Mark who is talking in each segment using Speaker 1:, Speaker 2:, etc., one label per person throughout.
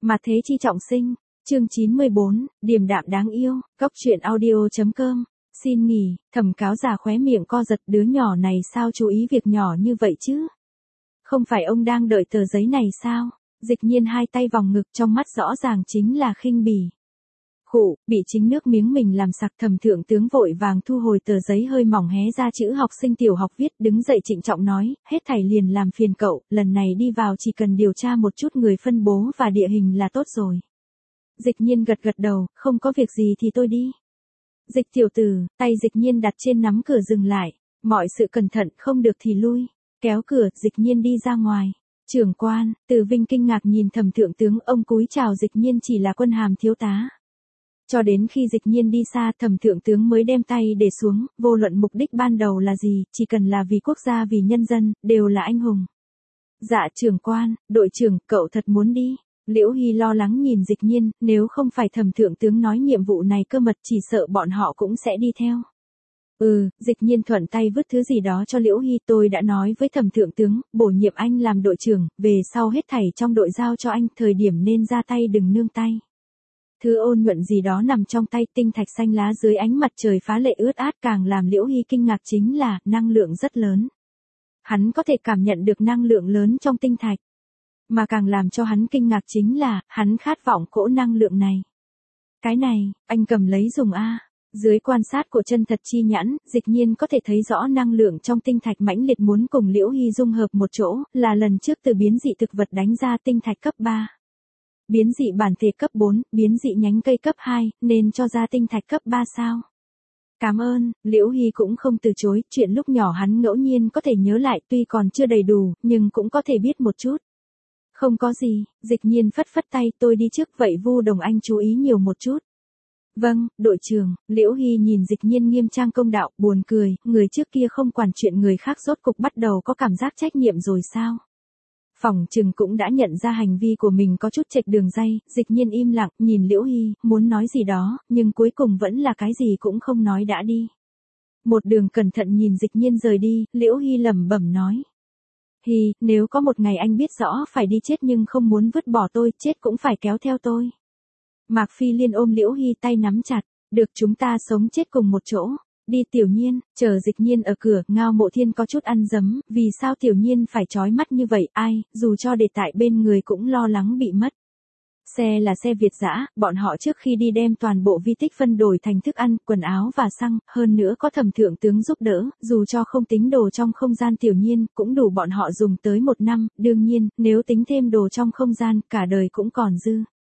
Speaker 1: Mà thế chi trọng sinh, chương 94, điềm đạm đáng yêu, góc truyện audio.com, xin nghỉ, Thẩm Cáo già khóe miệng co giật, đứa nhỏ này sao chú ý việc nhỏ như vậy chứ? Không phải ông đang đợi tờ giấy này sao? Dịch Nhiên hai tay vòng ngực, trong mắt rõ ràng chính là khinh bỉ. Khụ, bị chính nước miếng mình làm sặc, Thẩm thượng tướng vội vàng thu hồi tờ giấy hơi mỏng hé ra chữ học sinh tiểu học viết, đứng dậy trịnh trọng nói, hết thảy liền làm phiền cậu, lần này đi vào chỉ cần điều tra một chút người phân bố và địa hình là tốt rồi. Dịch Nhiên gật gật đầu, không có việc gì thì tôi đi. Dịch tiểu tử, tay Dịch Nhiên đặt trên nắm cửa dừng lại, mọi sự cẩn thận, không được thì lui. Kéo cửa, Dịch Nhiên đi ra ngoài. Trưởng quan, Từ Vinh kinh ngạc nhìn Thẩm thượng tướng, ông cúi chào Dịch Nhiên chỉ là quân hàm thiếu tá. Cho đến khi Dịch Nhiên đi xa, Thẩm thượng tướng mới đem tay để xuống, vô luận mục đích ban đầu là gì, chỉ cần là vì quốc gia vì nhân dân, đều là anh hùng. Dạ trưởng quan, đội trưởng, cậu thật muốn đi. Liễu Hy lo lắng nhìn Dịch Nhiên, nếu không phải Thẩm thượng tướng nói nhiệm vụ này cơ mật chỉ sợ bọn họ cũng sẽ đi theo. Dịch Nhiên thuận tay vứt thứ gì đó cho Liễu Hy, tôi đã nói với Thẩm thượng tướng, bổ nhiệm anh làm đội trưởng, về sau hết thảy trong đội giao cho anh, thời điểm nên ra tay đừng nương tay. Thứ ôn nhuận gì đó nằm trong tay, tinh thạch xanh lá dưới ánh mặt trời phá lệ ướt át, càng làm Liễu Hy kinh ngạc chính là, năng lượng rất lớn. Hắn có thể cảm nhận được năng lượng lớn trong tinh thạch. Mà càng làm cho hắn kinh ngạc chính là, hắn khát vọng cỗ năng lượng này. Cái này, anh cầm lấy dùng a. Dưới quan sát của chân thật chi nhãn, Dịch Nhiên có thể thấy rõ năng lượng trong tinh thạch mãnh liệt muốn cùng Liễu Hy dung hợp một chỗ, là lần trước từ biến dị thực vật đánh ra tinh thạch cấp 3. Biến dị bản thể cấp 4, biến dị nhánh cây cấp 2, nên cho ra tinh thạch cấp 3 sao? Cảm ơn, Liễu Hy cũng không từ chối, chuyện lúc nhỏ hắn ngẫu nhiên có thể nhớ lại, tuy còn chưa đầy đủ, nhưng cũng có thể biết một chút. Không có gì, Dịch Nhiên phất phất tay, tôi đi trước, vậy Vu Đồng anh chú ý nhiều một chút. Vâng, đội trưởng. Liễu Hy nhìn Dịch Nhiên nghiêm trang công đạo, buồn cười, người trước kia không quản chuyện người khác rốt cục bắt đầu có cảm giác trách nhiệm rồi sao? Phỏng chừng cũng đã nhận ra hành vi của mình có chút chệch đường ray, Dịch Nhiên im lặng, nhìn Liễu Hy, muốn nói gì đó, nhưng cuối cùng vẫn là cái gì cũng không nói đã đi. Một đường cẩn thận nhìn Dịch Nhiên rời đi, Liễu Hy lẩm bẩm nói. Hy, nếu có một ngày anh biết rõ phải đi chết nhưng không muốn vứt bỏ tôi, chết cũng phải kéo theo tôi. Mạc Phi Liên ôm Liễu Hy tay nắm chặt, được chúng ta sống chết cùng một chỗ. Đi Tiểu Nhiên, chờ Dịch Nhiên ở cửa, Ngao Mộ Thiên có chút ăn dấm, vì sao Tiểu Nhiên phải trói mắt như vậy, ai, dù cho để tại bên người cũng lo lắng bị mất. Xe là xe Việt dã, bọn họ trước khi đi đem toàn bộ vi tích phân đổi thành thức ăn, quần áo và xăng, hơn nữa có Thẩm thượng tướng giúp đỡ, dù cho không tính đồ trong không gian Tiểu Nhiên, cũng đủ bọn họ dùng tới 1 năm, đương nhiên, nếu tính thêm đồ trong không gian, cả đời cũng còn dư.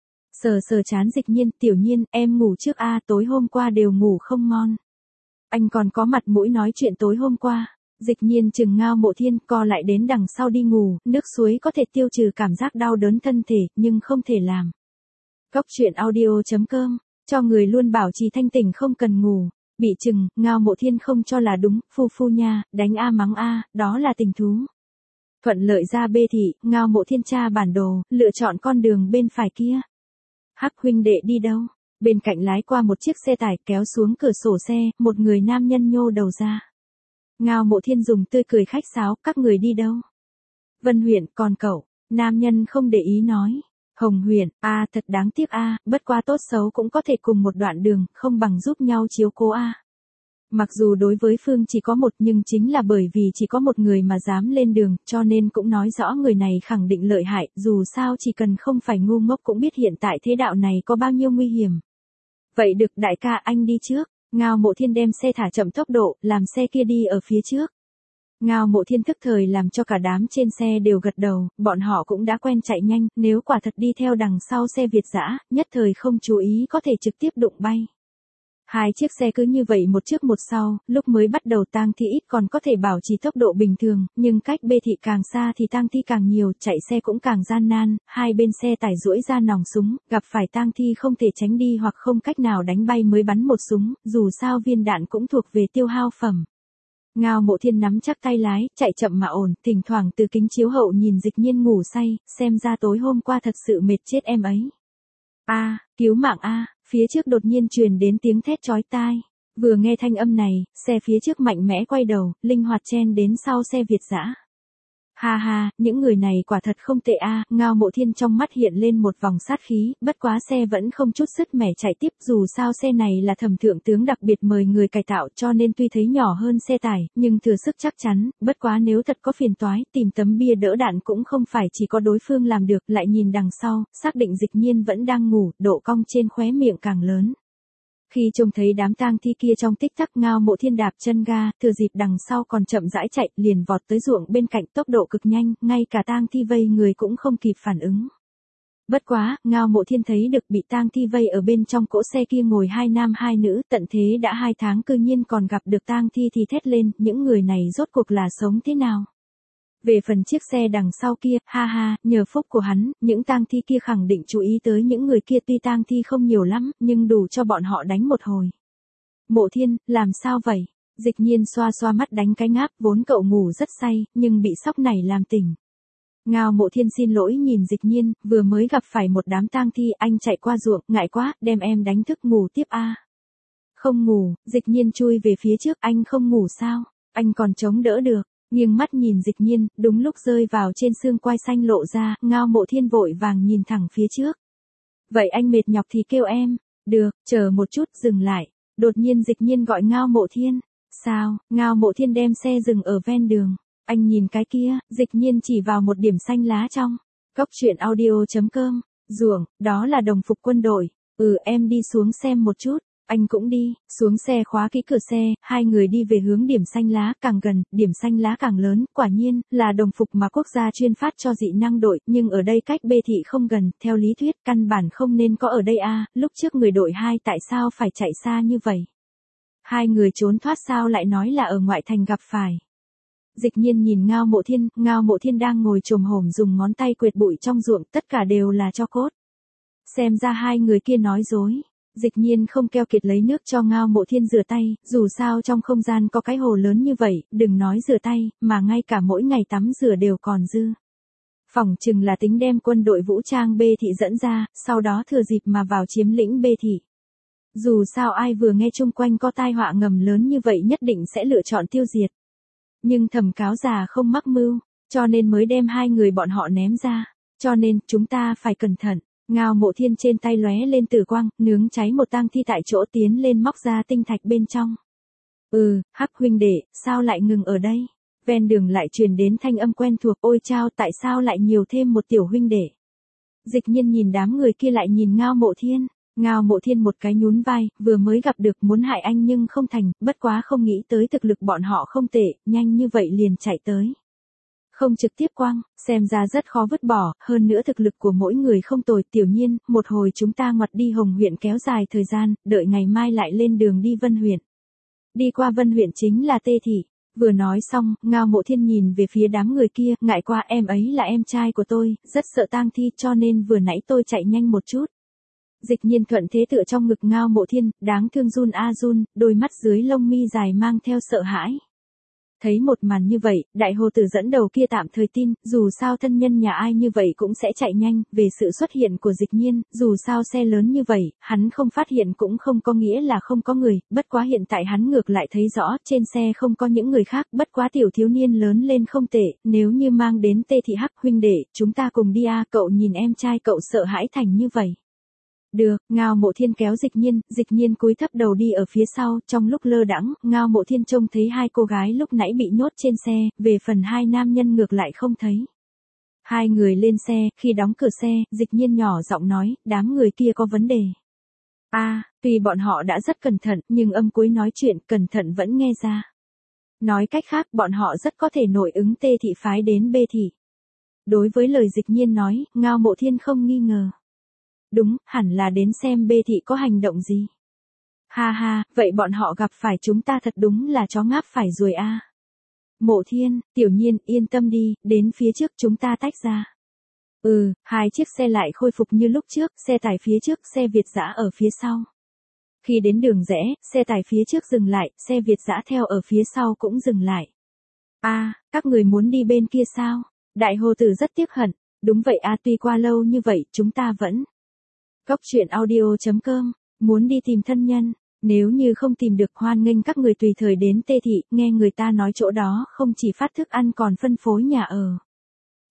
Speaker 1: Sờ chán Dịch Nhiên, Tiểu Nhiên, em ngủ trước a, tối hôm qua đều ngủ không ngon. Anh còn có mặt mũi nói chuyện tối hôm qua. Dịch Nhiên chừng Ngao Mộ Thiên, co lại đến đằng sau đi ngủ, nước suối có thể tiêu trừ cảm giác đau đớn thân thể, nhưng không thể làm. Góc truyện audio.com, cho người luôn bảo trì thanh tỉnh không cần ngủ. Bị chừng, Ngao Mộ Thiên không cho là đúng, phu nha, đánh a mắng a, đó là tình thú. Thuận lợi ra bê thị, Ngao Mộ Thiên tra bản đồ, lựa chọn con đường bên phải kia. Hắc huynh đệ đi đâu? Bên cạnh lái qua một chiếc xe tải, kéo xuống cửa sổ xe, một người nam nhân nhô đầu ra. Ngao Mộ Thiên dùng tươi cười khách sáo, các người đi đâu? Vân huyện, còn cậu? Nam nhân không để ý nói. Hồng huyện, thật đáng tiếc bất qua tốt xấu cũng có thể cùng một đoạn đường, không bằng giúp nhau chiếu cố Mặc dù đối với Phương chỉ có một, nhưng chính là bởi vì chỉ có một người mà dám lên đường, cho nên cũng nói rõ người này khẳng định lợi hại, dù sao chỉ cần không phải ngu ngốc cũng biết hiện tại thế đạo này có bao nhiêu nguy hiểm. Vậy được đại ca, anh đi trước. Ngao Mộ Thiên đem xe thả chậm tốc độ, làm xe kia đi ở phía trước. Ngao Mộ Thiên thức thời làm cho cả đám trên xe đều gật đầu, bọn họ cũng đã quen chạy nhanh, nếu quả thật đi theo đằng sau xe Việt dã, nhất thời không chú ý có thể trực tiếp đụng bay. Hai chiếc xe cứ như vậy một trước một sau, lúc mới bắt đầu tang thi ít còn có thể bảo trì tốc độ bình thường, nhưng cách bê thị càng xa thì tang thi càng nhiều, chạy xe cũng càng gian nan, hai bên xe tải duỗi ra nòng súng, gặp phải tang thi không thể tránh đi hoặc không cách nào đánh bay mới bắn một súng, dù sao viên đạn cũng thuộc về tiêu hao phẩm. Ngao Mộ Thiên nắm chắc tay lái, chạy chậm mà ổn, thỉnh thoảng từ kính chiếu hậu nhìn Dịch Nhiên ngủ say, xem ra tối hôm qua thật sự mệt chết em ấy. Cứu mạng phía trước đột nhiên truyền đến tiếng thét chói tai. Vừa nghe thanh âm này, xe phía trước mạnh mẽ quay đầu, linh hoạt chen đến sau xe Việt dã. Ha ha, những người này quả thật không tệ a. Ngao Mộ Thiên trong mắt hiện lên một vòng sát khí, bất quá xe vẫn không chút sứt mẻ chạy tiếp, dù sao xe này là Thẩm thượng tướng đặc biệt mời người cải tạo cho nên tuy thấy nhỏ hơn xe tải, nhưng thừa sức chắc chắn, bất quá nếu thật có phiền toái, tìm tấm bia đỡ đạn cũng không phải chỉ có đối phương làm được, lại nhìn đằng sau, xác định Dịch Nhiên vẫn đang ngủ, độ cong trên khóe miệng càng lớn. Khi trông thấy đám tang thi kia trong tích tắc, Ngao Mộ Thiên đạp chân ga, thừa dịp đằng sau còn chậm rãi chạy, liền vọt tới ruộng bên cạnh, tốc độ cực nhanh, ngay cả tang thi vây người cũng không kịp phản ứng. Bất quá, Ngao Mộ Thiên thấy được bị tang thi vây ở bên trong cỗ xe kia ngồi 2 nam 2 nữ, tận thế đã 2 tháng cư nhiên còn gặp được tang thi thì thét lên, những người này rốt cuộc là sống thế nào? Về phần chiếc xe đằng sau kia, ha ha, nhờ phúc của hắn, những tang thi kia khẳng định chú ý tới những người kia, tuy tang thi không nhiều lắm, nhưng đủ cho bọn họ đánh một hồi. Mộ Thiên, làm sao vậy? Dịch Nhiên xoa xoa mắt đánh cái ngáp, vốn cậu ngủ rất say, nhưng bị sốc này làm tỉnh. Ngao Mộ Thiên xin lỗi nhìn Dịch Nhiên, vừa mới gặp phải một đám tang thi, anh chạy qua ruộng, ngại quá, đem em đánh thức ngủ tiếp a. Không ngủ, Dịch Nhiên chui về phía trước, anh không ngủ sao? Anh còn chống đỡ được. Nghiêng mắt nhìn Dịch Nhiên, đúng lúc rơi vào trên xương quai xanh lộ ra, Ngao Mộ Thiên vội vàng nhìn thẳng phía trước. Vậy anh mệt nhọc thì kêu em. Được, chờ một chút, dừng lại. Đột nhiên Dịch Nhiên gọi Ngao Mộ Thiên. Sao? Ngao Mộ Thiên đem xe dừng ở ven đường. Anh nhìn cái kia, Dịch Nhiên chỉ vào một điểm xanh lá trong. Cốc truyện audio.com. Ruộng, đó là đồng phục quân đội. Em đi xuống xem một chút. Anh cũng đi, xuống xe khóa kỹ cửa xe, hai người đi về hướng điểm xanh lá, càng gần, điểm xanh lá càng lớn, quả nhiên, là đồng phục mà quốc gia chuyên phát cho dị năng đội, nhưng ở đây cách B thị không gần, theo lý thuyết, căn bản không nên có ở đây a. Lúc trước người đội 2 tại sao phải chạy xa như vậy? Hai người trốn thoát sao lại nói là ở ngoại thành gặp phải? Dịch Nhiên nhìn Ngao Mộ Thiên đang ngồi chồm hổm dùng ngón tay quệt bụi trong ruộng, tất cả đều là tro cốt. Xem ra hai người kia nói dối. Dịch Nhiên không keo kiệt lấy nước cho Ngao Mộ Thiên rửa tay, dù sao trong không gian có cái hồ lớn như vậy, đừng nói rửa tay, mà ngay cả mỗi ngày tắm rửa đều còn dư. Phỏng chừng là tính đem quân đội vũ trang B thị dẫn ra, sau đó thừa dịp mà vào chiếm lĩnh B thị. Dù sao ai vừa nghe chung quanh có tai họa ngầm lớn như vậy nhất định sẽ lựa chọn tiêu diệt. Nhưng Thẩm cáo già không mắc mưu, cho nên mới đem hai người bọn họ ném ra. Cho nên, chúng ta phải cẩn thận. Ngao Mộ Thiên trên tay lóe lên tử quang, nướng cháy một tang thi tại chỗ, tiến lên móc ra tinh thạch bên trong. Hắc huynh đệ, sao lại ngừng ở đây? Ven đường lại truyền đến thanh âm quen thuộc, ôi chao, tại sao lại nhiều thêm một tiểu huynh đệ? Dịch Nhiên nhìn đám người kia lại nhìn Ngao Mộ Thiên. Ngao Mộ Thiên một cái nhún vai, vừa mới gặp được muốn hại anh nhưng không thành, bất quá không nghĩ tới thực lực bọn họ không tệ, nhanh như vậy liền chạy tới. Không trực tiếp quăng, xem ra rất khó vứt bỏ, hơn nữa thực lực của mỗi người không tồi. Tiểu Nhiên, một hồi chúng ta ngoặt đi Hồng huyện kéo dài thời gian, đợi ngày mai lại lên đường đi Vân huyện. Đi qua Vân huyện chính là Tê thị. Vừa nói xong, Ngao Mộ Thiên nhìn về phía đám người kia, ngại qua em ấy là em trai của tôi, rất sợ tang thi cho nên vừa nãy tôi chạy nhanh một chút. Dịch Nhiên thuận thế tựa trong ngực Ngao Mộ Thiên, đáng thương run a run, đôi mắt dưới lông mi dài mang theo sợ hãi. Thấy một màn như vậy, đại hồ tử dẫn đầu kia tạm thời tin, dù sao thân nhân nhà ai như vậy cũng sẽ chạy nhanh, về sự xuất hiện của Dịch Nhiên, dù sao xe lớn như vậy, hắn không phát hiện cũng không có nghĩa là không có người, bất quá hiện tại hắn ngược lại thấy rõ, trên xe không có những người khác, bất quá tiểu thiếu niên lớn lên không tệ, nếu như mang đến Tê thị. Hắc huynh đệ, chúng ta cùng đi a. Cậu nhìn em trai cậu sợ hãi thành như vậy. Được, Ngao Mộ Thiên kéo Dịch Nhiên cúi thấp đầu đi ở phía sau, trong lúc lơ đãng, Ngao Mộ Thiên trông thấy hai cô gái lúc nãy bị nhốt trên xe, về phần hai nam nhân ngược lại không thấy. Hai người lên xe, khi đóng cửa xe, Dịch Nhiên nhỏ giọng nói, đám người kia có vấn đề. Tuy bọn họ đã rất cẩn thận, nhưng âm cuối nói chuyện cẩn thận vẫn nghe ra. Nói cách khác, bọn họ rất có thể nội ứng Tê thị phái đến B thị. Đối với lời Dịch Nhiên nói, Ngao Mộ Thiên không nghi ngờ. Đúng, hẳn là đến xem B thị có hành động gì. Ha ha, vậy bọn họ gặp phải chúng ta thật đúng là chó ngáp phải ruồi a. Mộ Thiên, Tiểu Nhiên, yên tâm đi, đến phía trước chúng ta tách ra. Hai chiếc xe lại khôi phục như lúc trước, xe tải phía trước, xe Việt dã ở phía sau. Khi đến đường rẽ, xe tải phía trước dừng lại, xe Việt dã theo ở phía sau cũng dừng lại. Các người muốn đi bên kia sao? Đại hồ tử rất tiếc hận. Đúng vậy tuy qua lâu như vậy, chúng ta vẫn. Cốc truyện audio.com, muốn đi tìm thân nhân, nếu như không tìm được hoan nghênh các người tùy thời đến Tê thị, nghe người ta nói chỗ đó không chỉ phát thức ăn còn phân phối nhà ở.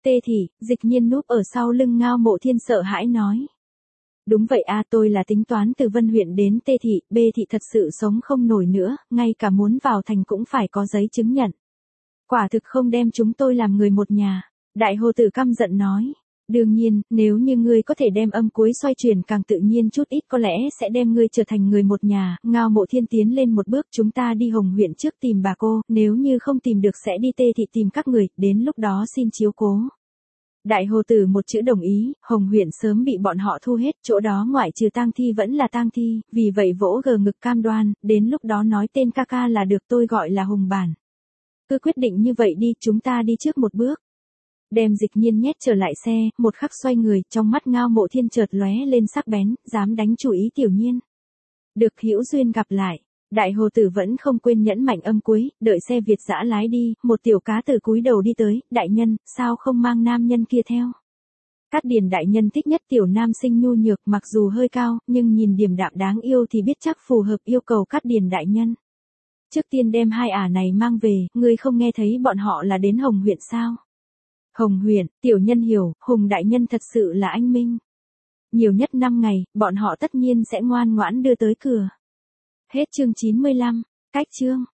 Speaker 1: Tê thị, Dịch Nhiên núp ở sau lưng Ngao Mộ Thiên sợ hãi nói. Đúng vậy a, tôi là tính toán từ Vân huyện đến Tê thị, B thị thật sự sống không nổi nữa, ngay cả muốn vào thành cũng phải có giấy chứng nhận. Quả thực không đem chúng tôi làm người một nhà. Đại hồ tử căm giận nói. Đương nhiên, nếu như ngươi có thể đem âm cuối xoay chuyển càng tự nhiên chút ít có lẽ sẽ đem ngươi trở thành người một nhà. Ngao Mộ Thiên tiến lên một bước, chúng ta đi Hồng huyện trước tìm bà cô, nếu như không tìm được sẽ đi Tê thị tìm các người, đến lúc đó xin chiếu cố. Đại hồ tử một chữ đồng ý, Hồng huyện sớm bị bọn họ thu hết, chỗ đó ngoại trừ tang thi vẫn là tang thi, vì vậy vỗ gờ ngực cam đoan, đến lúc đó nói tên ca ca là được, tôi gọi là Hùng Bản. Cứ quyết định như vậy đi, chúng ta đi trước một bước. Đem Dịch Nhiên nhét trở lại xe, một khắc xoay người, trong mắt Ngao Mộ Thiên chợt lóe lên sắc bén, dám đánh chủ ý Tiểu Nhiên. Được hữu duyên gặp lại. Đại hồ tử vẫn không quên nhẫn mạnh âm cuối, đợi xe Việt dã lái đi, một tiểu cá từ cúi đầu đi tới, đại nhân, sao không mang nam nhân kia theo? Cát Điền đại nhân thích nhất tiểu nam sinh nhu nhược, mặc dù hơi cao, nhưng nhìn điềm đạm đáng yêu thì biết chắc phù hợp yêu cầu Cát Điền đại nhân. Trước tiên đem hai ả này mang về, ngươi không nghe thấy bọn họ là đến Hồng huyện sao? Hồng huyện, tiểu nhân hiểu, Hùng đại nhân thật sự là anh minh. Nhiều nhất 5 ngày, bọn họ tất nhiên sẽ ngoan ngoãn đưa tới cửa. Hết chương 95, cách chương.